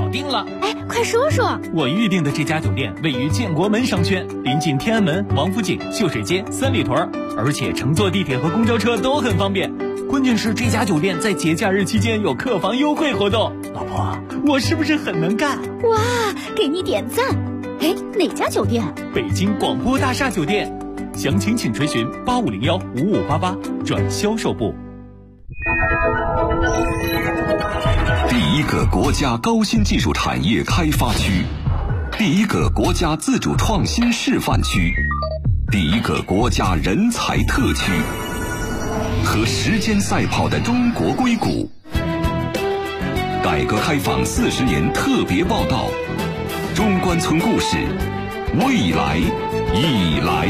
定了。 哎，快说说。 我预定的这家酒店位于建国门商圈，临近天安门、王府井、秀水街、三里屯，而且乘坐地铁和公交车都很方便。关键是这家酒店在节假日期间有客房优惠活动。老婆，我是不是很能干？ 哇，给你点赞。哎，哪家酒店？ 北京广播大厦酒店。详情请垂询8501-5588转销售部。 第一个国家高新技术产业开发区，第一个国家自主创新示范区，第一个国家人才特区，和时间赛跑的中国硅谷。改革开放40年特别报道，中关村故事，未来已来。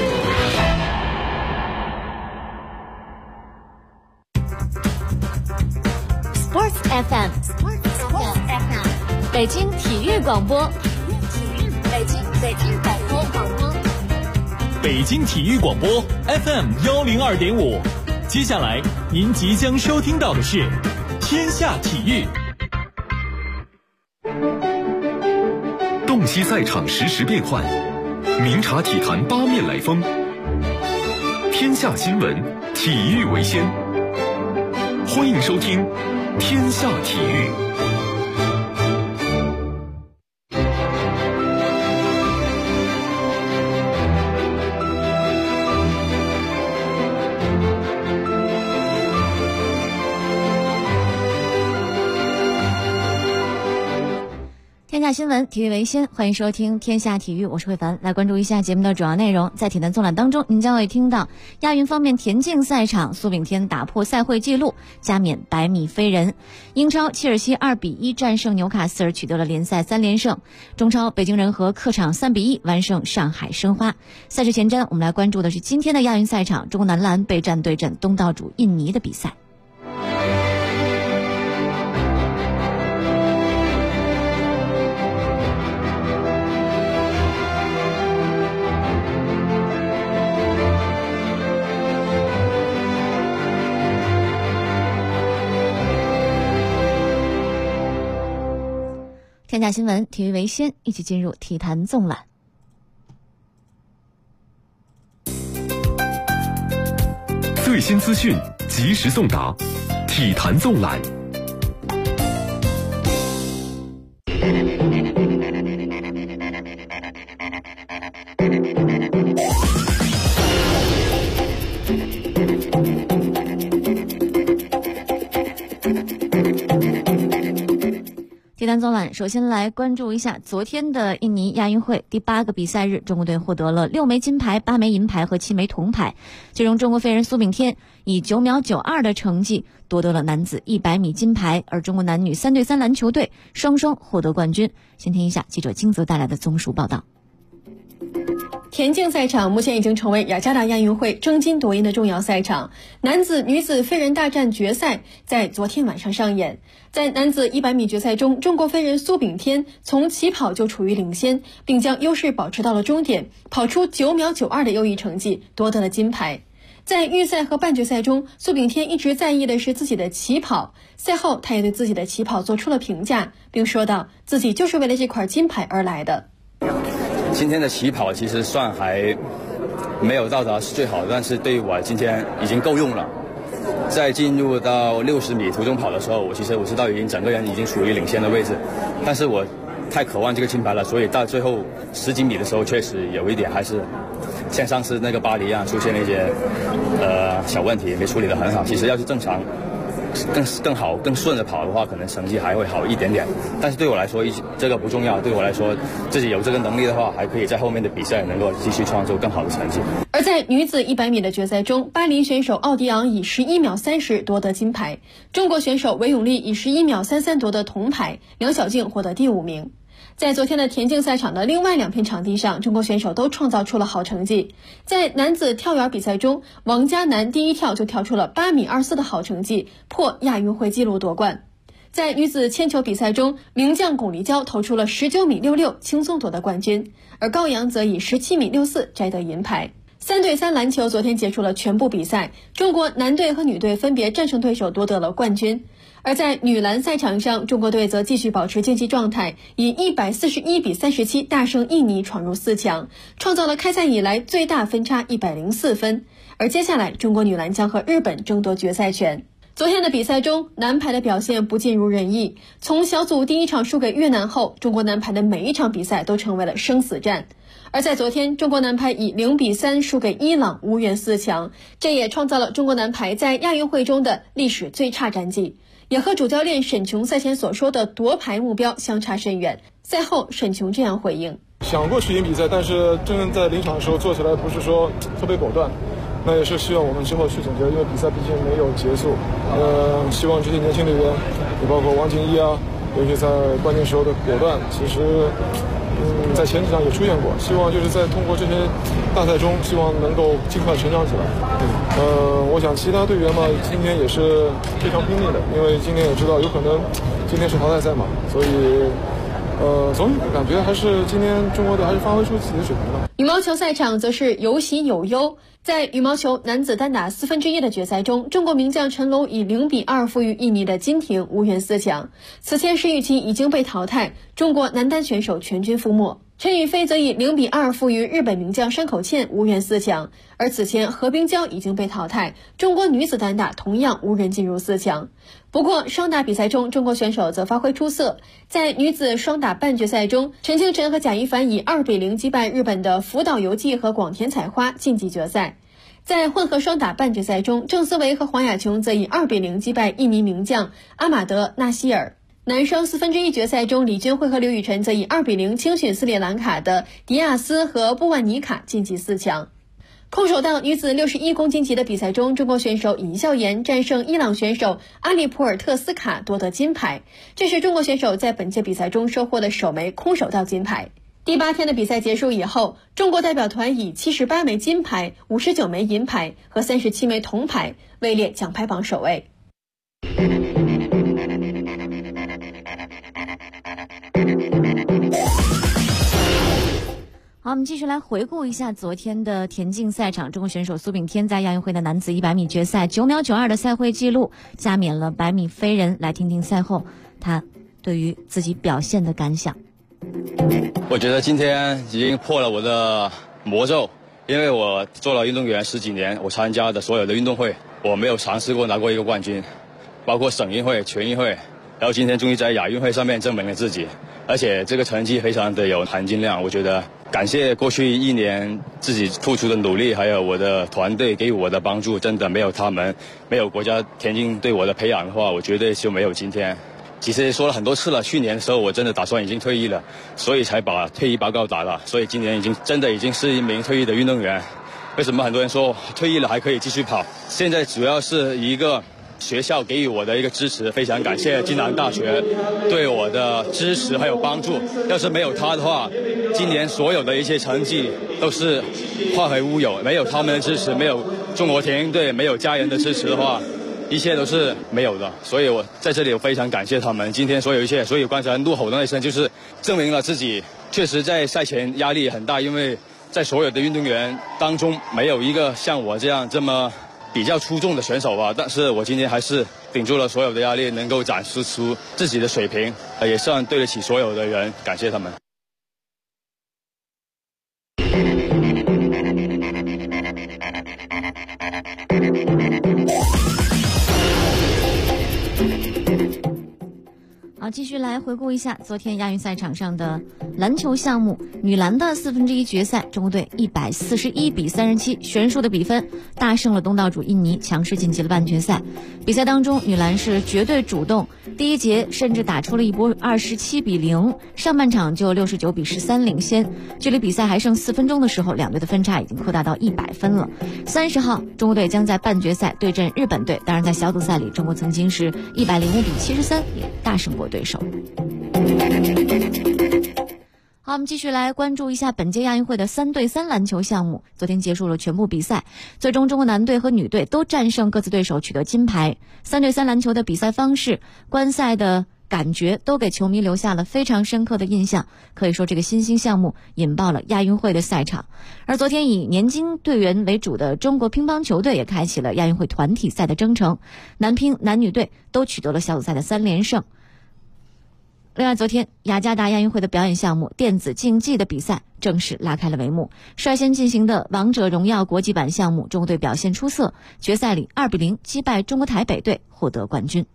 Sports FM， 北京体育广播， 北京体育广播 FM102.5。接下来您即将收听到的是天下体育。 洞悉赛场实时变幻，明察体坛八面来风。天下新闻，体育为先。欢迎收听天下体育。 天下新闻，体育为先，欢迎收听天下体育，我是慧凡。来关注一下节目的主要内容。在体坛纵览当中，您将会听到亚运方面田径赛场，苏炳添打破赛会纪录，加冕100米飞人。英超切尔西2-1战胜纽卡斯尔，取得了联赛3连胜。中超北京人和客场3-1完胜上海申花。赛事前瞻，我们来关注的是今天的亚运赛场，中国男篮备战对阵东道主印尼的比赛。天下新闻，体育为先，一起进入体坛纵览。 最新资讯，及时送达，体坛纵览。 体坛纵览，首先来关注一下昨天的印尼亚运会第8个比赛日，中国队获得了6枚金牌、8枚银牌和7枚铜牌。其中中国飞人苏炳添以9秒92的成绩夺得了男子100米金牌，而中国男女3对3篮球队双双获得冠军。先听一下记者金泽带来的综述报道。 田径赛场目前已经成为雅加达亚运会争金夺银的重要赛场，男子、女子飞人大战决赛在昨天晚上上演。在男子100米决赛中，中国飞人苏炳添从起跑就处于领先，并将优势保持到了终点，跑出9秒92的优异成绩，夺得了金牌。在预赛和半决赛中，苏炳添一直在意的是自己的起跑，赛后他也对自己的起跑做出了评价，并说道自己就是为了这块金牌而来的。 今天的起跑其实算还没有到达是最好的，但是对于我今天已经够用了。在进入到60米途中跑的时候，我知道整个人已经处于领先的位置，但是我太渴望这个金牌了，所以到最后10几米的时候，确实有一点还是像上次那个巴黎一样出现了一些小问题，没处理得很好。其实要是正常更好更顺的跑的话，可能成绩还会好一点点，但是对我来说这个不重要，对我来说自己有这个能力的话，还可以在后面的比赛能够继续创作更好的成绩。 而在女子100米的决赛中，巴林选手奥迪昂以11秒30夺得金牌，中国选手韦永丽以11秒33夺得铜牌，梁晓静获得第5名。在昨天的田径赛场的另外2片场地上，中国选手都创造出了好成绩。在男子跳远比赛中，王嘉男第一跳就跳出了8米24的好成绩，破亚运会纪录夺冠。在女子铅球比赛中，名将巩立姣投出了19米66，轻松夺得冠军，而高阳则以17米64摘得银牌。3对3篮球昨天结束了全部比赛，中国男队和女队分别战胜对手夺得了冠军。 而在女篮赛场上，中国队则继续保持竞技状态，以141比37大胜印尼，闯入4强，创造了开赛以来最大分差104分。而接下来，中国女篮将和日本争夺决赛权。昨天的比赛中，男排的表现不尽如人意。从小组第1场输给越南后，中国男排的每一场比赛都成为了生死战。而在昨天，中国男排以0比3输给伊朗，无缘4强，这也创造了中国男排在亚运会中的历史最差战绩，也和主教练沈琼赛前所说的夺牌目标相差甚远。赛后，沈琼这样回应： 想过去赢比赛，但是真正在临场的时候做起来不是说特别果断。那也是希望我们之后去总结，因为比赛毕竟没有结束。希望这些年轻队员，也包括王敬一啊，尤其在关键时候的果断，其实在前几场也出现过。希望就是在通过这些大赛中，希望能够尽快成长起来。我想其他队员嘛，今天也是非常拼命的，因为今天也知道有可能今天是淘汰赛嘛，所以总感觉还是今天中国队还是发挥出自己的水平了。 羽毛球赛场则是有喜有忧。在羽毛球男子单打1/4的决赛中，中国名将陈龙以0比2负于印尼的金廷，无缘4强。此前石宇奇已经被淘汰，中国男单选手全军覆没。陈雨菲则以0比2负于日本名将山口茜，无缘4强。而此前何冰娇已经被淘汰，中国女子单打同样无人进入4强。不过双打比赛中，中国选手则发挥出色。在女子双打半决赛中，陈清晨和贾一凡以2比0击败日本的福岛由纪和广田彩花，晋级决赛。在混合双打半决赛中，郑思维和黄雅琼则以2比0击败印尼名将阿马德纳希尔。男双1/4决赛中，李娟慧和刘雨辰则以2比0轻取斯里兰卡的迪亚斯和布万尼卡，晋级4强。空手道女子61公斤级的比赛中，中国选手尹笑妍战胜伊朗选手阿里普尔特斯卡，夺得金牌，这是中国选手在本届比赛中收获的首枚空手道金牌。第8天的比赛结束以后，中国代表团以78枚金牌、59枚银牌和37枚铜牌位列奖牌榜首位。 好，我们继续来回顾一下昨天的田径赛场。中国选手苏炳添在亚运会的男子100米决赛9秒92的赛会纪录，加冕了100米飞人。来听听赛后他对于自己表现的感想。 我觉得今天已经破了我的魔咒，因为我做了运动员10几年，我参加的所有的运动会，我没有尝试过拿过一个冠军，包括省运会、全运会，然后今天终于在亚运会上面证明了自己，而且这个成绩非常的有含金量。我觉得感谢过去1年自己付出的努力，还有我的团队给予我的帮助，真的没有他们，没有国家田径对我的培养的话，我绝对就没有今天。其实说了很多次了，去年的时候我真的打算已经退役了，所以才把退役报告打了，所以今年真的已经是一名退役的运动员。为什么很多人说退役了还可以继续跑？现在主要是一个学校给予我的一个支持，非常感谢暨南大学对我的支持还有帮助。要是没有他的话，今年所有的一些成绩都是化为乌有。没有他们的支持，没有中国田径队，没有家人的支持的话，一切都是没有的。所以我在这里我非常感谢他们。今天所有一切，所以刚才怒吼的那一声，就是证明了自己确实在赛前压力很大，因为在所有的运动员当中，没有一个像我这么比较出众的选手吧，但是我今天还是顶住了所有的压力，能够展示出自己的水平，也算对得起所有的人，感谢他们。 好，继续来回顾一下昨天亚运赛场上的篮球项目，女篮的1/4决赛，中国队141比37悬殊的比分大胜了东道主印尼，强势晋级了半决赛。比赛当中，女篮是绝对主动，第一节甚至打出了一波27比0，上半场就69比13领先。距离比赛还剩4分钟的时候，两队的分差已经扩大到100分了。30号，中国队将在半决赛对阵日本队。当然，在小组赛里，中国曾经是105比73也大胜过对手。好，我们继续来关注一下本届亚运会的3对3篮球项目。昨天结束了全部比赛，最终中国男队和女队都战胜各自对手，取得金牌。3对3篮球的比赛方式，观赛的感觉都给球迷留下了非常深刻的印象。可以说这个新兴项目引爆了亚运会的赛场。而昨天以年轻队员为主的中国乒乓球队也开启了亚运会团体赛的征程，男乒男女队都取得了小组赛的3连胜。另外，昨天雅加达亚运会的表演项目电子竞技的比赛正式拉开了帷幕。率先进行的王者荣耀国际版项目，中国队表现出色，决赛里2-0击败中国台北队，获得冠军。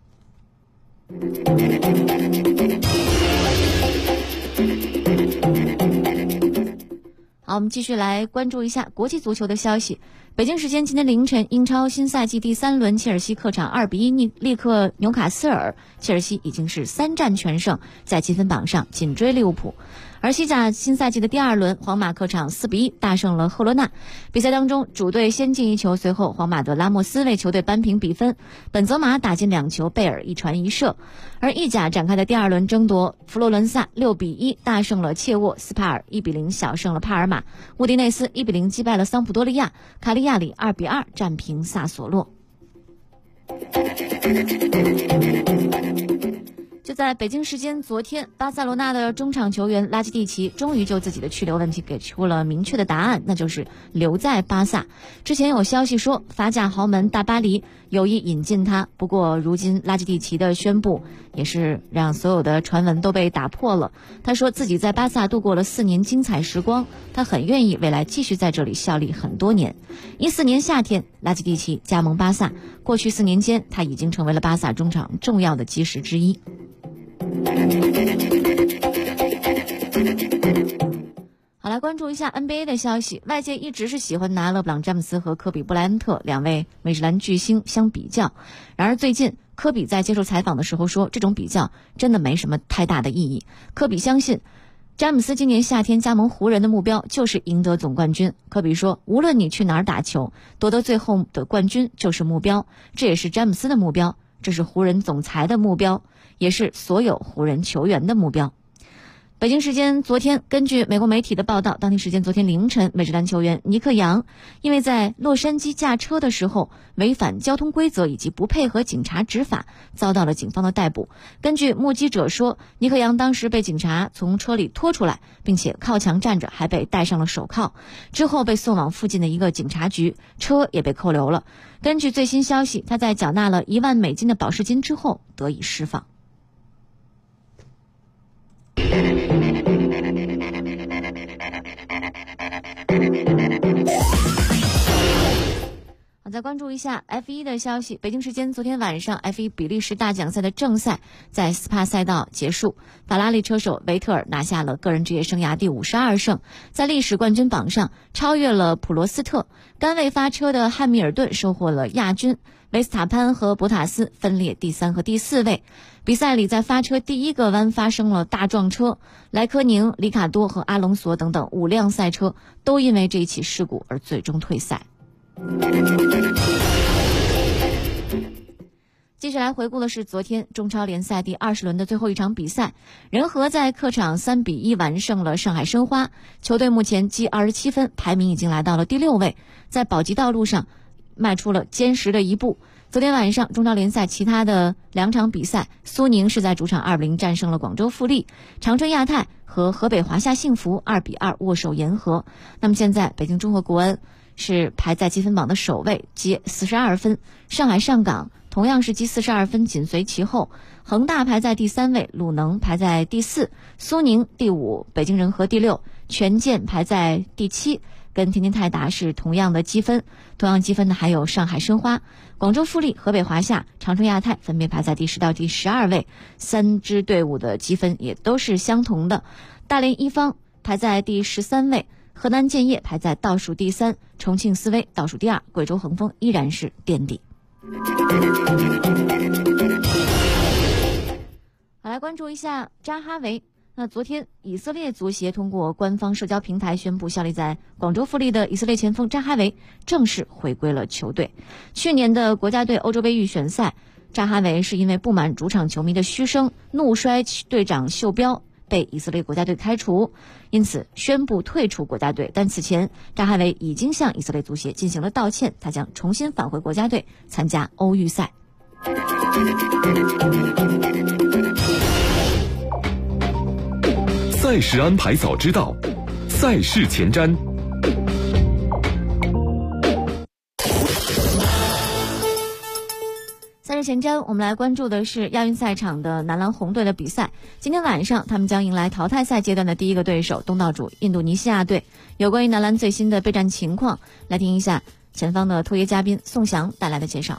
好，我们继续来关注一下国际足球的消息。北京时间今天凌晨，英超新赛季第3轮，切尔西客场2-1力克纽卡斯尔，切尔西已经是3战全胜，在积分榜上紧追利物浦。而西甲新赛季的第2轮，皇马客场4-1大胜了赫罗纳。比赛当中，主队先进1球，随后皇马的拉莫斯为球队扳平比分，本泽马打进2球，贝尔1传1射。而意甲展开的第2轮争夺，佛罗伦萨6-1大胜了切沃，斯帕尔1-0小胜了帕尔马，乌迪内斯1-0击败了桑普多利亚，卡利亚里2-2战平萨索洛。就在北京时间昨天，巴塞罗那的中场球员拉基蒂奇终于就自己的去留问题给出了明确的答案，那就是留在巴萨。之前有消息说法甲豪门大巴黎有意引进他，不过如今拉基蒂奇的宣布也是让所有的传闻都被打破了。他说自己在巴萨度过了4年精彩时光，他很愿意未来继续在这里效力很多年。14年夏天，拉基蒂奇加盟巴萨，过去4年间他已经成为了巴萨中场重要的基石之一。好，来关注一下 NBA 的消息。外界一直是喜欢拿勒布朗詹姆斯和科比布莱恩特2位美职篮巨星相比较，然而最近科比在接受采访的时候说，这种比较真的没什么太大的意义。科比相信詹姆斯今年夏天加盟湖人的目标就是赢得总冠军。科比说，无论你去哪儿打球，夺得最后的冠军就是目标，这也是詹姆斯的目标，这是湖人总裁的目标，也是所有湖人球员的目标。北京时间昨天，根据美国媒体的报道，当地时间昨天凌晨，美职篮球员尼克杨因为在洛杉矶驾车的时候违反交通规则以及不配合警察执法，遭到了警方的逮捕。根据目击者说，尼克杨当时被警察从车里拖出来，并且靠墙站着，还被戴上了手铐，之后被送往附近的一个警察局，车也被扣留了。根据最新消息，他在缴纳了1万美金的保释金之后得以释放。好，再关注一下 F1 的消息。北京时间昨天晚上， F1 比利时大奖赛的正赛在斯帕赛道结束，法拉利车手维特尔拿下了个人职业生涯第52胜，在历史冠军榜上超越了普罗斯特。甘位发车的汉密尔顿收获了亚军，维斯塔潘和博塔斯分列第3和第4位。比赛里在发车第1个弯发生了大撞车，莱科宁、里卡多和阿隆索等等5辆赛车都因为这一起事故而最终退赛。接下来回顾的是昨天中超联赛第20轮的最后一场比赛，人和在客场3-1完胜了上海申花，球队目前积27分，排名已经来到了第6位，在保级道路上迈出了坚实的一步。昨天晚上中超联赛其他的2场比赛，苏宁是在主场2-0战胜了广州富力，长春亚泰和河北华夏幸福2-2握手言和。那么现在北京中赫国安是排在积分榜的首位，积42分，上海上港同样是积42分紧随其后，恒大排在第3位，鲁能排在第4，苏宁第5，北京人和第6，权健排在第7，跟天津泰达是同样的积分。同样积分的还有上海申花、广州富力、河北华夏、长春亚泰分别排在第10到第12位，3支队伍的积分也都是相同的。大连一方排在第13位，河南建业排在倒数第3，重庆斯威倒数第2，贵州恒丰依然是垫底。好，来关注一下扎哈维。那昨天以色列足协通过官方社交平台宣布，效力在广州富力的以色列前锋扎哈维正式回归了球队。去年的国家队欧洲杯预选赛，扎哈维是因为不满主场球迷的嘘声，怒摔队长袖标，被以色列国家队开除，因此宣布退出国家队。但此前扎哈维已经向以色列足协进行了道歉，他将重新返回国家队参加欧预赛。 赛事安排早知道，赛事前瞻。 赛事前瞻，我们来关注的是亚运赛场的男篮红队的比赛。今天晚上，他们将迎来淘汰赛阶段的第一个对手——东道主印度尼西亚队。有关于男篮最新的备战情况，来听一下前方的特约嘉宾宋翔带来的介绍。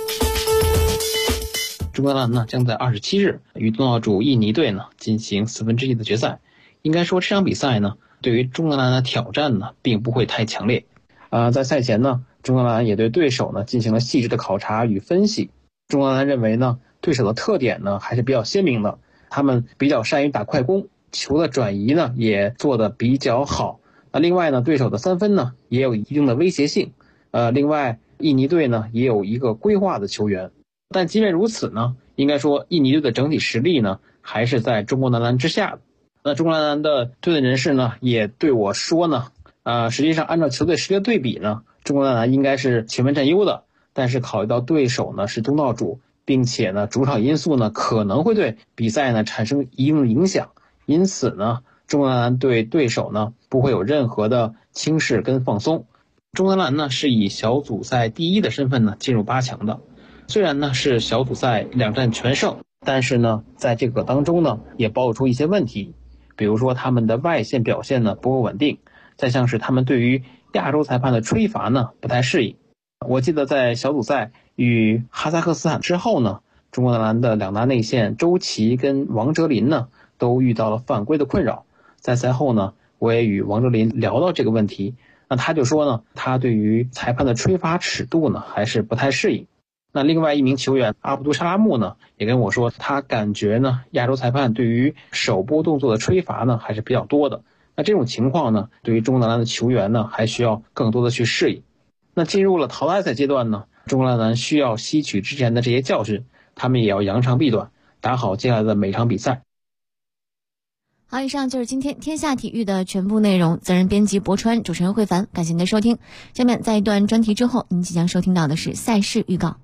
中国男篮呢将在27日与东道主印尼队呢进行1/4的决赛。应该说这场比赛呢，对于中国男篮的挑战呢并不会太强烈。在赛前呢，中国男篮也对对手呢进行了细致的考察与分析。中国男篮认为呢，对手的特点呢还是比较鲜明的，他们比较善于打快攻，球的转移呢也做得比较好。另外呢，对手的3分呢也有一定的威胁性。另外印尼队呢也有一个规划的球员，但即便如此呢，应该说印尼队的整体实力呢还是在中国男篮之下的。那中国男篮的队内人士呢也对我说呢，实际上按照球队实力的对比呢，中国男篮应该是全面占优的。但是考虑到对手呢是东道主，并且呢主场因素呢可能会对比赛呢产生一定的影响，因此呢中国男篮对对手呢不会有任何的轻视跟放松。中国男篮呢是以小组赛第1的身份呢进入8强的，虽然呢是小组赛2战全胜，但是呢在这个当中呢也暴露出一些问题，比如说他们的外线表现呢不够稳定，再像是他们对于亚洲裁判的吹罚呢不太适应。我记得在小组赛与哈萨克斯坦之后呢，中国男篮的2大内线周琦跟王哲林呢都遇到了犯规的困扰。在赛后呢，我也与王哲林聊到这个问题，那他就说呢，他对于裁判的吹罚尺度呢还是不太适应。那另外一名球员阿卜杜沙拉木呢也跟我说，他感觉呢亚洲裁判对于手部动作的吹罚呢还是比较多的。那这种情况呢，对于中国男篮的球员呢还需要更多的去适应。那进入了淘汰赛阶段呢，中国男篮需要吸取之前的这些教训，他们也要扬长避短，打好接下来的每场比赛。 好，以上就是今天天下体育的全部内容。责任编辑博川，主持人慧凡，感谢您的收听。下面在一段专题之后，您即将收听到的是赛事预告。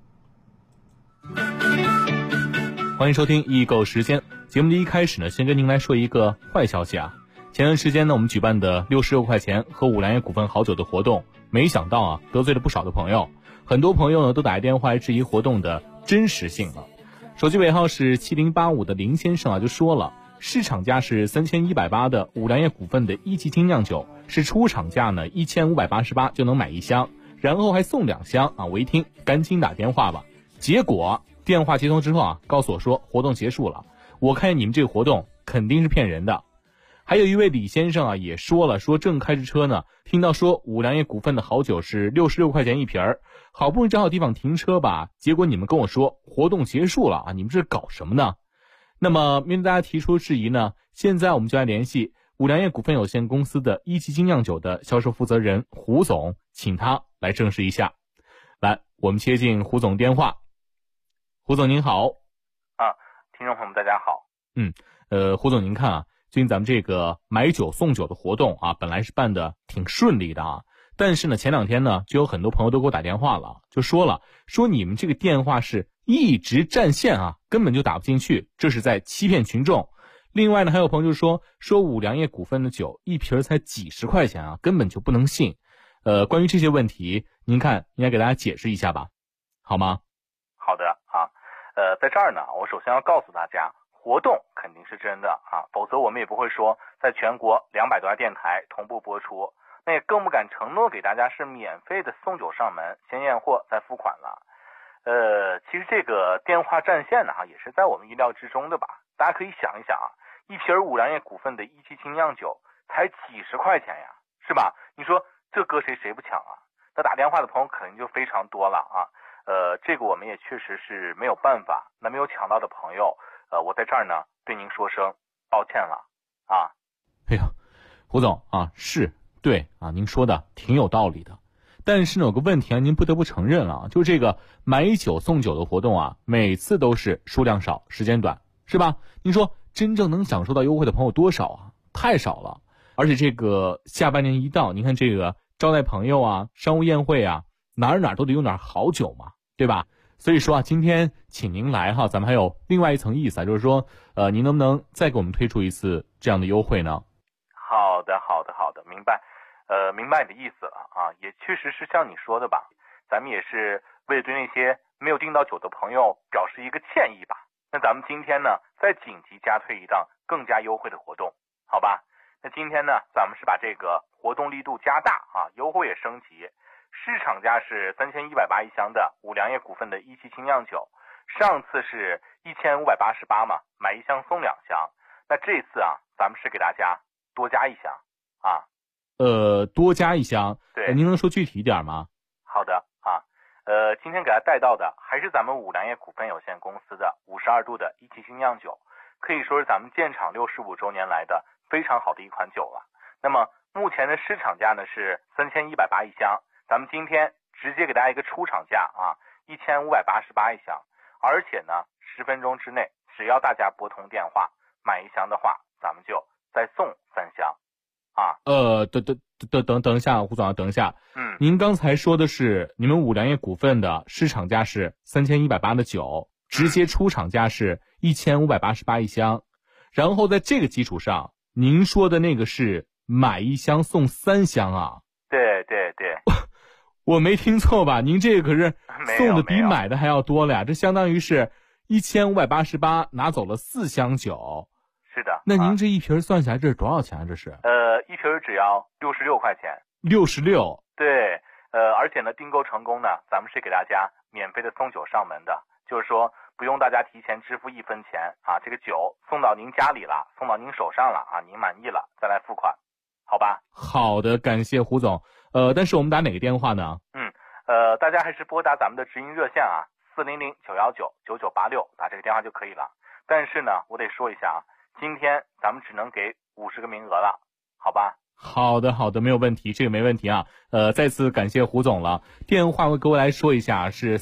欢迎收听易购时间。节目的一开始呢，先跟您来说一个坏消息啊。前段时间呢，我们举办的66块钱喝五粮液股份好酒的活动，没想到啊，得罪了不少的朋友。很多朋友呢都打电话来质疑活动的真实性了。手机尾号是7085的林先生啊就说了，市场价是3180的五粮液股份的1级精酿酒，是出厂价呢1588就能买1箱，然后还送2箱啊！我一听赶紧打电话吧。结果电话接通之后啊，告诉我说活动结束了。我看你们这个活动肯定是骗人的。还有一位李先生啊也说了，说正开着车呢，听到说五粮液股份的好酒是66块钱一瓶儿，好不容易找好地方停车吧，结果你们跟我说活动结束了啊，你们这是搞什么呢？那么面对大家提出质疑呢，现在我们就来联系五粮液股份有限公司的1级精酿酒的销售负责人胡总，请他来证实一下。来，我们接进胡总电话。胡总您好。 听众朋友们大家好。 胡总您看啊，最近咱们这个买酒送酒的活动啊，本来是办的挺顺利的啊，但是呢前2天呢就有很多朋友都给我打电话了，就说你们这个电话是一直占线啊，根本就打不进去，这是在欺骗群众。另外呢还有朋友就说五粮液股份的酒一瓶才几十块钱啊，根本就不能信。关于这些问题，您看应该给大家解释一下吧，好吗？ 好的啊，在这儿呢，我首先要告诉大家，活动肯定是真的啊，否则我们也不会说在全国200多家电台同步播出，那也更不敢承诺给大家是免费的送酒上门，先验货再付款了。其实这个电话占线呢也是在我们意料之中的吧。大家可以想一想啊，一瓶五粮液股份的1级精酿酒才几十块钱呀，是吧？你说这搁谁不抢啊？那打电话的朋友肯定就非常多了啊。这个我们也确实是没有办法。那没有抢到的朋友，我在这儿呢对您说声抱歉了啊。 哎呀，胡总啊，是对啊，您说的挺有道理的。但是呢有个问题啊，您不得不承认了，就这个买酒送酒的活动啊，每次都是数量少时间短，是吧？您说真正能享受到优惠的朋友多少啊？太少了。而且这个下半年一到，您看这个招待朋友啊，商务宴会啊，哪儿都得用点好酒嘛，对吧？ 所以说啊，今天请您来哈，咱们还有另外一层意思啊，就是说，您能不能再给我们推出一次这样的优惠呢？ 好的，明白，明白你的意思了啊，也确实是像你说的吧，咱们也是为了对那些没有订到酒的朋友表示一个歉意吧。那咱们今天呢，再紧急加推一档更加优惠的活动，好吧？那今天呢，咱们是把这个活动力度加大啊，优惠也升级。市场价是3180一箱的五粮液股份的一期精酿酒，上次是1588嘛，买一箱送2箱。那这次啊，咱们是给大家多加一箱啊。 多加一箱。 对， 您能说具体一点吗？ 好的啊，今天给大家带到的还是咱们五粮液股份有限公司的52度的一期精酿酒，可以说是咱们建厂65周年来的非常好的一款酒了。那么目前的市场价呢是3180一箱。咱们今天直接给大家一个出厂价啊，1588一箱，而且呢，10分钟之内，只要大家拨通电话买一箱的话，咱们就再送3箱，啊。 等一下，胡总，等一下。您刚才说的是你们五粮液股份的市场价是3180的酒，直接出厂价是1588一箱，然后在这个基础上，您说的那个是买一箱送3箱啊？ 对。 我没听错吧？您这个可是送的比买的还要多了呀，这相当于是1588拿走了4箱酒。 是的。 那您这一瓶算下来这是多少钱啊？这是？ 一瓶只要66块钱。 66。 对，而且呢，订购成功呢，咱们是给大家免费的送酒上门的，就是说不用大家提前支付1分钱啊，这个酒送到您家里了，送到您手上了啊，您满意了再来付款，好吧？ 好的，感谢胡总。但是我们打哪个电话呢？ 大家还是拨打咱们的直营热线啊，400-919-9986，打这个电话就可以了。但是呢，我得说一下啊，今天咱们只能给50个名额了，好吧？ 好的，没有问题，这个没问题啊。再次感谢胡总了。电话我给我来说一下，是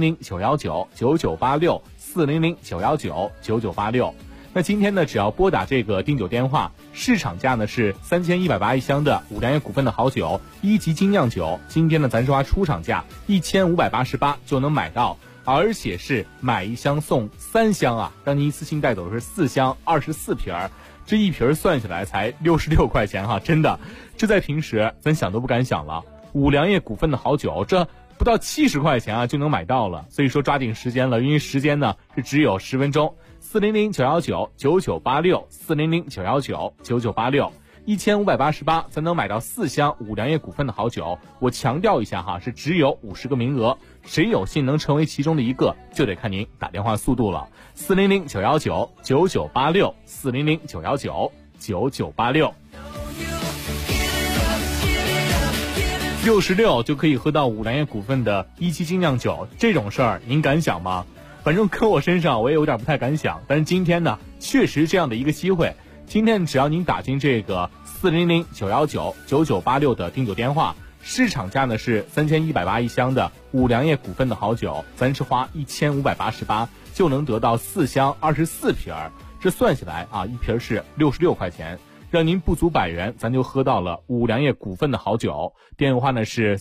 400-919-9986，400-919-9986。那今天呢，只要拨打这个订酒电话，市场价呢是3180一箱的五粮液股份的好酒1级精酿酒，今天呢咱说出厂价1588就能买到，而且是买一箱送3箱啊，让您一次性带走的是4箱24瓶，这一瓶算下来才66块钱哈，真的，这在平时咱想都不敢想了。五粮液股份的好酒，这不到70块钱啊就能买到了，所以说抓紧时间了，因为时间呢是只有10分钟。400-919-9986，400-919-9986，1588才能买到4箱五粮液股份的好酒。我强调一下哈，是只有50个名额，谁有幸能成为其中的一个，就得看您打电话速度了。400-919-9986，400-919-9986。66就可以喝到五粮液股份的1期精酿酒，这种事儿您敢想吗？反正搁我身上我也有点不太敢想，但是今天呢确实这样的一个机会，今天只要您打进这个400-919-9986的订酒电话，市场价呢是3180一箱的五粮液股份的好酒，咱是花1588就能得到4箱24瓶，这算下来啊，一瓶是66块钱，让您不足100元，咱就喝到了五粮液股份的好酒。电话呢是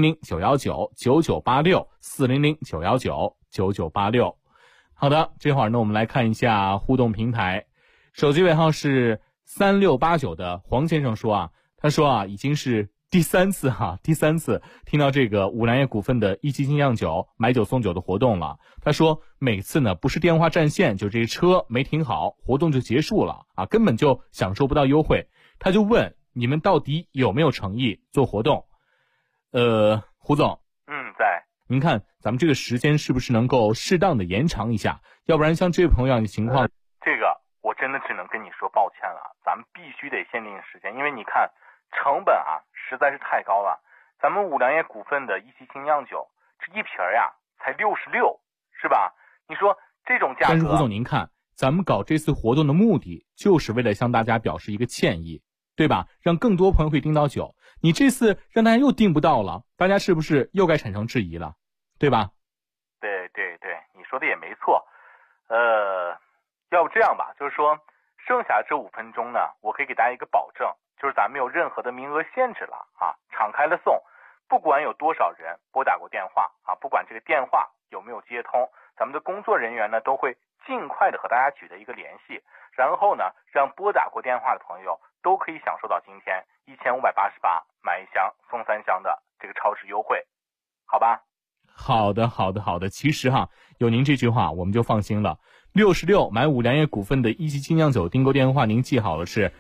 400-919-9986，400-919-9986。好的，这会儿呢我们来看一下互动平台，手机尾号是3689的黄先生说啊，他说啊已经是第三次听到这个五粮液股份的1期精酿酒买酒送酒的活动了。他说每次呢不是电话占线，就这车没停好，活动就结束了啊，根本就享受不到优惠。他就问你们到底有没有诚意做活动？胡总， 在。 您看咱们这个时间是不是能够适当的延长一下？要不然像这位朋友的情况， 这个我真的只能跟你说抱歉了，咱们必须得限定时间，因为你看成本啊实在是太高了。咱们五粮液股份的1期精酿酒，这一瓶呀才66，是吧？你说这种价格。 但是胡总您看，咱们搞这次活动的目的就是为了向大家表示一个歉意，对吧？让更多朋友可以订到酒。你这次让大家又订不到了，大家是不是又该产生质疑了，对吧？ 对，你说的也没错。要不这样吧，就是说剩下这5分钟呢，我可以给大家一个保证，就是咱没有任何的名额限制了啊，敞开了送，不管有多少人拨打过电话啊，不管这个电话有没有接通，咱们的工作人员呢都会尽快的和大家取得一个联系，然后呢让拨打过电话的朋友都可以享受到今天1588买1箱送3箱的这个超值优惠，好吧？ 好的。其实有您这句话我们就放心了。66买5粮液股份的一级精酿酒订购电话您记好了，是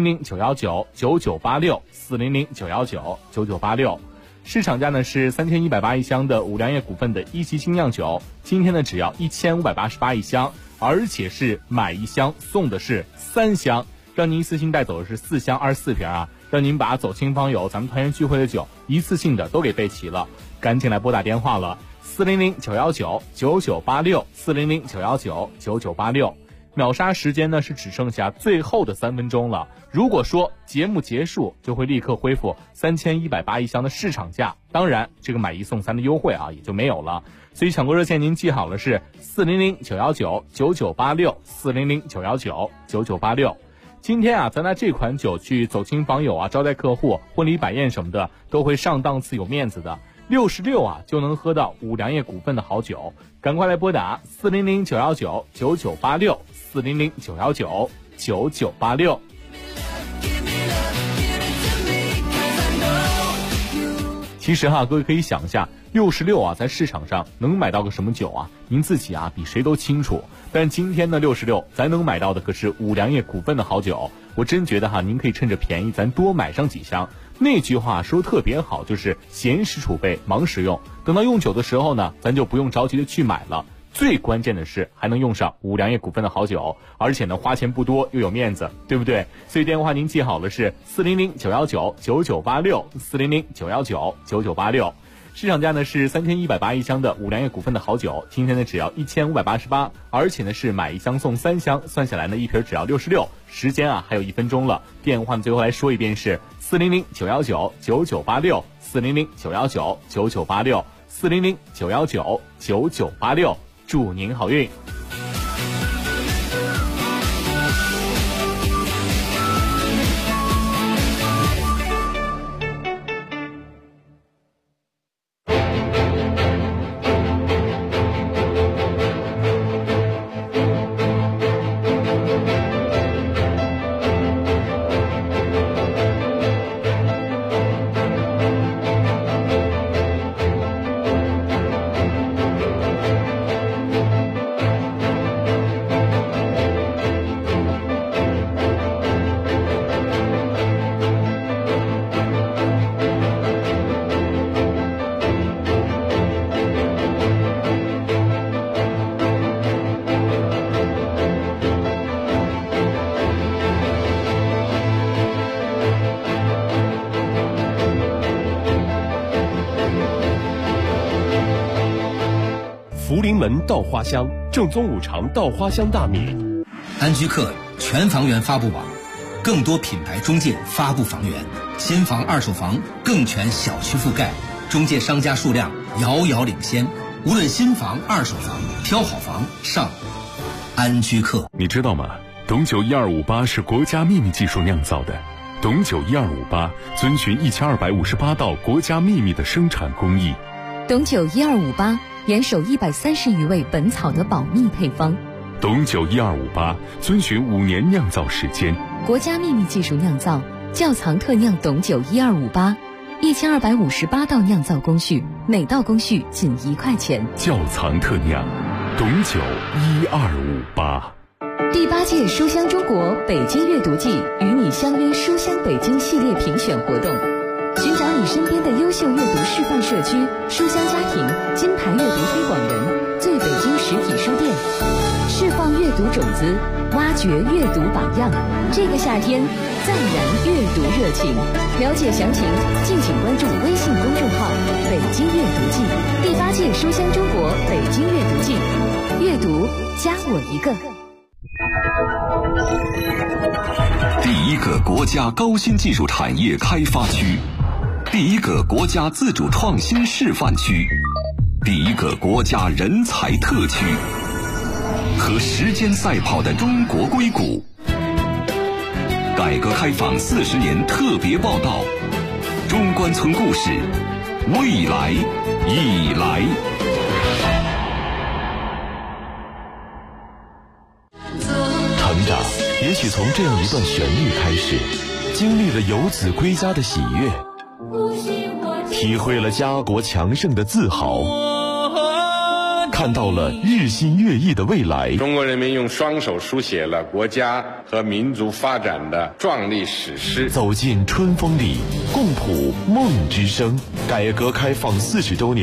400-919-9986，400-919-9986。市场价呢是3180一箱的5粮液股份的一级精酿酒，今天呢只要1588一箱，而且是买1箱送的是3箱，让您一次性带走的是4箱24瓶让您把走亲访友咱们团圆聚会的酒一次性的都给备齐了。赶紧来拨打电话了，400-919-9986，400-919-9986。秒杀时间呢是只剩下最后的3分钟了，如果说节目结束就会立刻恢复3180一箱的市场价，当然这个买1送3的优惠也就没有了。所以抢购热线您记好了，是400-919-9986，400-919-9986。今天咱拿这款酒去走亲访友招待客户、婚礼摆宴什么的都会上档次有面子的。66就能喝到5粮液股份的好酒，赶快来拨打400-919-9986，400-919-9986。其实各位可以想一下，66在市场上能买到个什么酒您自己比谁都清楚。但今天的66咱能买到的可是5粮液股份的好酒，我真觉得您可以趁着便宜咱多买上几箱。那句话说特别好，就是闲时储备忙时用，等到用酒的时候呢咱就不用着急的去买了。最关键的是还能用上5粮液股份的好酒，而且呢花钱不多又有面子，对不对？所以电话您记好了，是400-919-9986，400-919-9986。市场价呢是3180一箱的5粮液股份的好酒，今天呢只要1588，而且呢是买1箱送3箱，算下来呢一瓶只要66，时间还有1分钟了。电话呢最后来说一遍是400-919-9986，400-919-9986，400-919-9986，祝您好运。 福临门稻花香，正宗五常稻花香大米。 安居客全房源发布网，更多品牌中介发布房源，新房二手房更全小区覆盖，中介商家数量遥遥领先。无论新房二手房，挑好房上安居客。 你知道吗？董酒1258是国家秘密技术酿造的。董酒1258遵循1258道国家秘密的生产工艺。 董酒1258严守130余味本草的保密配方。 董酒1258遵循5年酿造时间， 国家秘密技术酿造，窖藏特酿董酒1258，1258道酿造工序，每道工序仅1块钱。 窖藏特酿，董酒1258。 第8届书香中国北京阅读季与你相约书香北京系列评选活动，寻找你身边的优秀阅读示范社区、书香家庭、金牌阅读推广人、最北京实体书店，释放阅读种子，挖掘阅读榜样。这个夏天，暂燃阅读热情。了解详情，敬请关注微信公众号“北京阅读季”。第8届书香中国北京阅读季，阅读加我一个。 第1个国家高新技术产业开发区，第1个国家自主创新示范区，第1个国家人才特区，和时间赛跑的中国硅谷。改革开放40年特别报道，中关村故事，未来已来。 从这样一段旋律开始，经历了游子归家的喜悦，体会了家国强盛的自豪，看到了日新月异的未来。 中国人民用双手书写了国家和民族发展的壮丽史诗。 走进春风里，共谱梦之声。改革开放40周年